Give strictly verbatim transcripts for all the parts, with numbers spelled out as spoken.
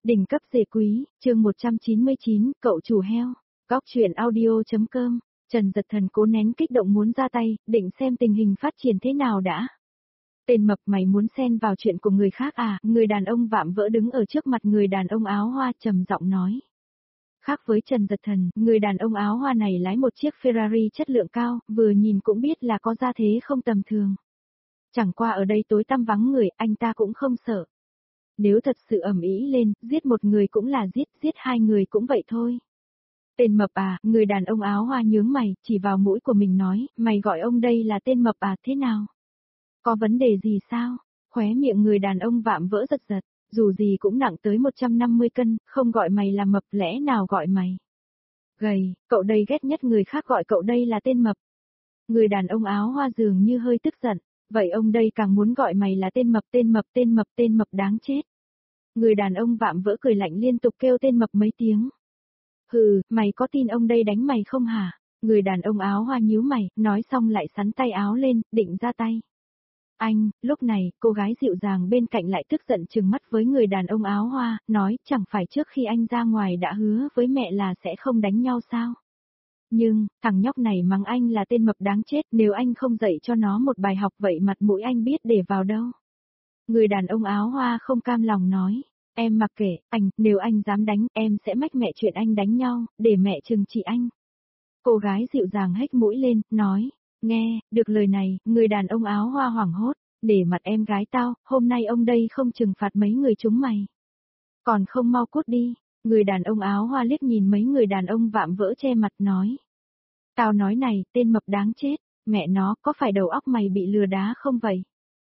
Đỉnh cấp dề quý, chương một trăm chín mươi chín, cậu chủ heo. Góc truyện audio.com. Trần Dật Thần cố nén kích động muốn ra tay, định xem tình hình phát triển thế nào đã. Tên mập, mày muốn xen vào chuyện của người khác à? Người đàn ông vạm vỡ đứng ở trước mặt người đàn ông áo hoa trầm giọng nói. Khác với Trần Dật Thần, người đàn ông áo hoa này lái một chiếc Ferrari chất lượng cao, vừa nhìn cũng biết là có gia thế không tầm thường. Chẳng qua ở đây tối tăm vắng người, anh ta cũng không sợ. Nếu thật sự ầm ĩ lên, giết một người cũng là giết, giết hai người cũng vậy thôi. Tên mập à? Người đàn ông áo hoa nhướng mày, chỉ vào mũi của mình nói, mày gọi ông đây là tên mập à? Thế nào? Có vấn đề gì sao? Khóe miệng người đàn ông vạm vỡ giật giật, dù gì cũng nặng tới một trăm năm mươi cân, không gọi mày là mập, lẽ nào gọi mày gầy? Cậu đây ghét nhất người khác gọi cậu đây là tên mập. Người đàn ông áo hoa dường như hơi tức giận, vậy ông đây càng muốn gọi mày là tên mập, tên mập, tên mập, tên mập đáng chết. Người đàn ông vạm vỡ cười lạnh liên tục kêu tên mập mấy tiếng. Hừ, mày có tin ông đây đánh mày không hả? Người đàn ông áo hoa nhíu mày, nói xong lại sắn tay áo lên, định ra tay. Anh, lúc này, cô gái dịu dàng bên cạnh lại tức giận trừng mắt với người đàn ông áo hoa, nói chẳng phải trước khi anh ra ngoài đã hứa với mẹ là sẽ không đánh nhau sao? Nhưng, thằng nhóc này mắng anh là tên mập đáng chết, nếu anh không dạy cho nó một bài học vậy mặt mũi anh biết để vào đâu? Người đàn ông áo hoa không cam lòng nói, em mặc kệ, anh, nếu anh dám đánh, em sẽ mách mẹ chuyện anh đánh nhau, để mẹ trừng trị anh. Cô gái dịu dàng hếch mũi lên, nói, nghe, được lời này, người đàn ông áo hoa hoảng hốt, để mặt em gái tao, hôm nay ông đây không trừng phạt mấy người chúng mày. Còn không mau cút đi, người đàn ông áo hoa liếc nhìn mấy người đàn ông vạm vỡ che mặt nói. Tao nói này, tên mập đáng chết, mẹ nó, có phải đầu óc mày bị lừa đá không vậy?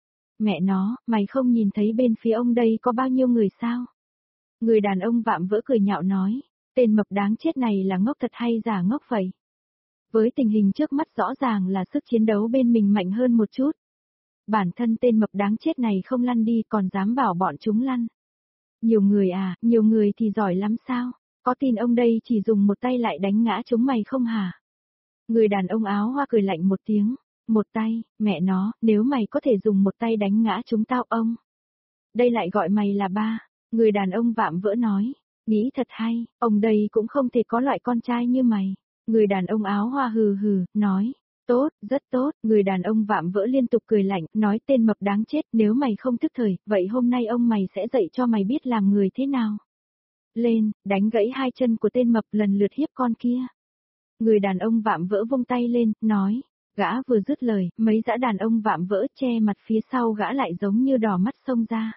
Mẹ nó, mày không nhìn thấy bên phía ông đây có bao nhiêu người sao? Người đàn ông vạm vỡ cười nhạo nói, tên mập đáng chết này là ngốc thật hay giả ngốc vậy? Với tình hình trước mắt rõ ràng là sức chiến đấu bên mình mạnh hơn một chút. Bản thân tên mập đáng chết này không lăn đi còn dám bảo bọn chúng lăn. Nhiều người à, nhiều người thì giỏi lắm sao? Có tin ông đây chỉ dùng một tay lại đánh ngã chúng mày không hả? Người đàn ông áo hoa cười lạnh một tiếng. Một tay, mẹ nó, nếu mày có thể dùng một tay đánh ngã chúng tao ông. Đây lại gọi mày là ba. Người đàn ông vạm vỡ nói. Nghĩ thật hay, ông đây cũng không thể có loại con trai như mày. Người đàn ông áo hoa hừ hừ, nói. Tốt, rất tốt, người đàn ông vạm vỡ liên tục cười lạnh, nói tên mập đáng chết, nếu mày không thức thời, vậy hôm nay ông mày sẽ dạy cho mày biết làm người thế nào. Lên, đánh gãy hai chân của tên mập lần lượt hiếp con kia. Người đàn ông vạm vỡ vung tay lên, nói. Gã vừa dứt lời, mấy dã đàn ông vạm vỡ che mặt phía sau gã lại giống như đỏ mắt xông ra.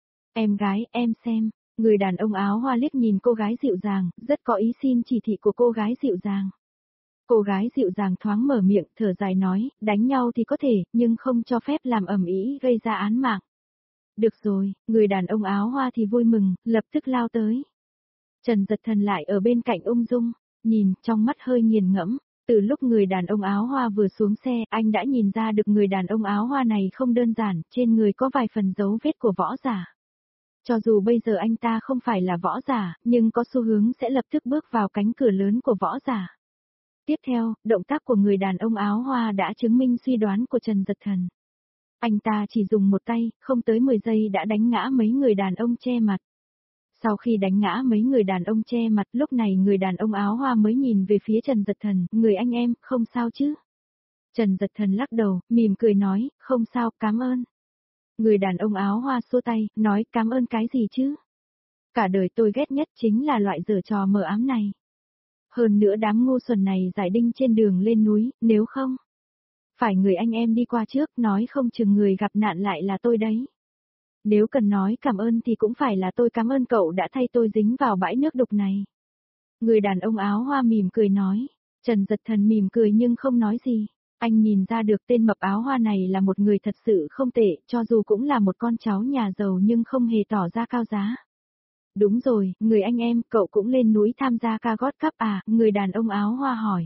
Em gái, em xem, người đàn ông áo hoa liếc nhìn cô gái dịu dàng, rất có ý xin chỉ thị của cô gái dịu dàng. Cô gái dịu dàng thoáng mở miệng, thở dài nói, đánh nhau thì có thể, nhưng không cho phép làm ầm ĩ gây ra án mạng. Được rồi, người đàn ông áo hoa thì vui mừng, lập tức lao tới. Trần Dật Thần lại ở bên cạnh ung dung, nhìn, trong mắt hơi nghiền ngẫm. Từ lúc người đàn ông áo hoa vừa xuống xe, anh đã nhìn ra được người đàn ông áo hoa này không đơn giản, trên người có vài phần dấu vết của võ giả. Cho dù bây giờ anh ta không phải là võ giả, nhưng có xu hướng sẽ lập tức bước vào cánh cửa lớn của võ giả. Tiếp theo, động tác của người đàn ông áo hoa đã chứng minh suy đoán của Trần Dật Thần. Anh ta chỉ dùng một tay, không tới mười giây đã đánh ngã mấy người đàn ông che mặt. Sau khi đánh ngã mấy người đàn ông che mặt, lúc này người đàn ông áo hoa mới nhìn về phía Trần Dật Thần, người anh em, không sao chứ? Trần Dật Thần lắc đầu, mỉm cười nói, không sao, cảm ơn. Người đàn ông áo hoa xua tay, nói cảm ơn cái gì chứ? Cả đời tôi ghét nhất chính là loại giở trò mờ ám này. Hơn nữa đám ngu xuẩn này giải đinh trên đường lên núi, nếu không. Phải người anh em đi qua trước, nói không chừng người gặp nạn lại là tôi đấy. Nếu cần nói cảm ơn thì cũng phải là tôi cảm ơn cậu đã thay tôi dính vào bãi nước đục này. Người đàn ông áo hoa mỉm cười nói. Trần Dật Thần mỉm cười nhưng không nói gì. Anh nhìn ra được tên mập áo hoa này là một người thật sự không tệ, cho dù cũng là một con cháu nhà giàu nhưng không hề tỏ ra cao giá. Đúng rồi, người anh em, cậu cũng lên núi tham gia ca gót cắp à, người đàn ông áo hoa hỏi.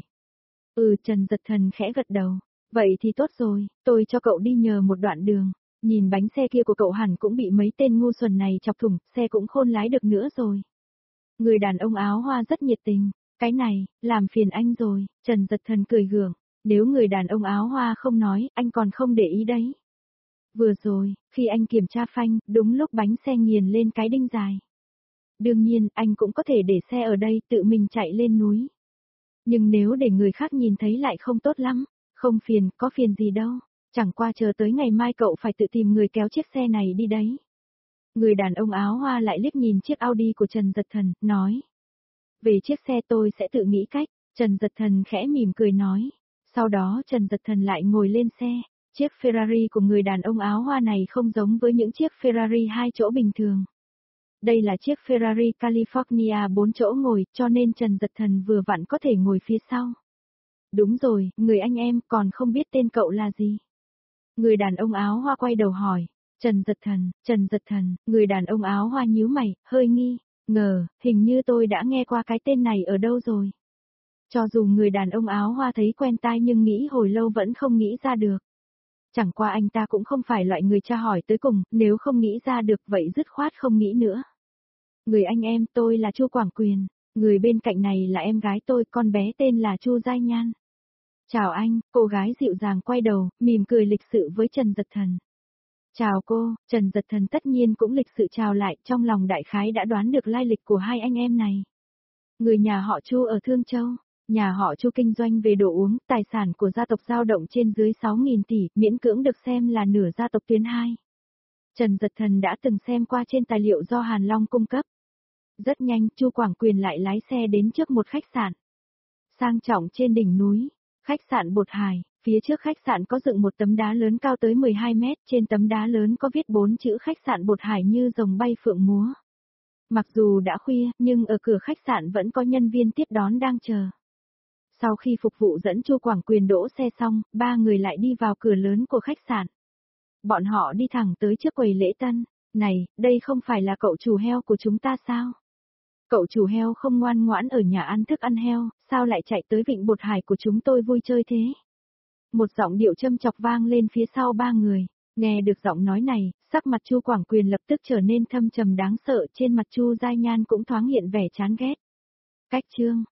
Ừ, Trần Dật Thần khẽ gật đầu. Vậy thì tốt rồi, tôi cho cậu đi nhờ một đoạn đường. Nhìn bánh xe kia của cậu hẳn cũng bị mấy tên ngu xuẩn này chọc thủng, xe cũng khôn lái được nữa rồi. Người đàn ông áo hoa rất nhiệt tình. Cái này, làm phiền anh rồi, Trần Dật Thần cười gượng. Nếu người đàn ông áo hoa không nói, anh còn không để ý đấy. Vừa rồi, khi anh kiểm tra phanh, đúng lúc bánh xe nghiền lên cái đinh dài. Đương nhiên, anh cũng có thể để xe ở đây, tự mình chạy lên núi. Nhưng nếu để người khác nhìn thấy lại không tốt lắm. Không phiền, có phiền gì đâu. Chẳng qua chờ tới ngày mai cậu phải tự tìm người kéo chiếc xe này đi đấy. Người đàn ông áo hoa lại liếc nhìn chiếc Audi của Trần Dật Thần, nói. Về chiếc xe tôi sẽ tự nghĩ cách. Trần Dật Thần khẽ mỉm cười nói. Sau đó Trần Dật Thần lại ngồi lên xe. Chiếc Ferrari của người đàn ông áo hoa này không giống với những chiếc Ferrari hai chỗ bình thường. Đây là chiếc Ferrari California bốn chỗ ngồi, cho nên Trần Dật Thần vừa vặn có thể ngồi phía sau. Đúng rồi, người anh em, còn không biết tên cậu là gì? Người đàn ông áo hoa quay đầu hỏi. Trần Dật Thần, Trần Dật Thần, người đàn ông áo hoa nhíu mày, hơi nghi, ngờ, hình như tôi đã nghe qua cái tên này ở đâu rồi. Cho dù người đàn ông áo hoa thấy quen tai nhưng nghĩ hồi lâu vẫn không nghĩ ra được. Chẳng qua anh ta cũng không phải loại người tra hỏi tới cùng, nếu không nghĩ ra được vậy dứt khoát không nghĩ nữa. Người anh em, tôi là Chu Quảng Quyền, người bên cạnh này là em gái tôi, con bé tên là Chu Giai Nhan. Chào anh, cô gái dịu dàng quay đầu, mỉm cười lịch sự với Trần Dật Thần. Chào cô, Trần Dật Thần tất nhiên cũng lịch sự chào lại, trong lòng đại khái đã đoán được lai lịch của hai anh em này. Người nhà họ Chu ở Thương Châu, nhà họ Chu kinh doanh về đồ uống, tài sản của gia tộc dao động trên dưới sáu nghìn tỷ, miễn cưỡng được xem là nửa gia tộc tuyến hai. Trần Dật Thần đã từng xem qua trên tài liệu do Hàn Long cung cấp. Rất nhanh, Chu Quảng Quyền lại lái xe đến trước một khách sạn. Sang trọng trên đỉnh núi, khách sạn Bột Hải, phía trước khách sạn có dựng một tấm đá lớn cao tới mười hai mét, trên tấm đá lớn có viết bốn chữ khách sạn Bột Hải như rồng bay phượng múa. Mặc dù đã khuya, nhưng ở cửa khách sạn vẫn có nhân viên tiếp đón đang chờ. Sau khi phục vụ dẫn Chu Quảng Quyền đỗ xe xong, ba người lại đi vào cửa lớn của khách sạn. Bọn họ đi thẳng tới trước quầy lễ tân. Này, đây không phải là cậu chủ heo của chúng ta sao? Cậu chủ heo không ngoan ngoãn ở nhà ăn thức ăn heo, sao lại chạy tới vịnh Bột Hải của chúng tôi vui chơi thế? Một giọng điệu châm chọc vang lên phía sau ba người. Nghe được giọng nói này, sắc mặt Chu Quảng Quyền lập tức trở nên thâm trầm đáng sợ, trên mặt Chu Giai Nhan cũng thoáng hiện vẻ chán ghét. Cách chương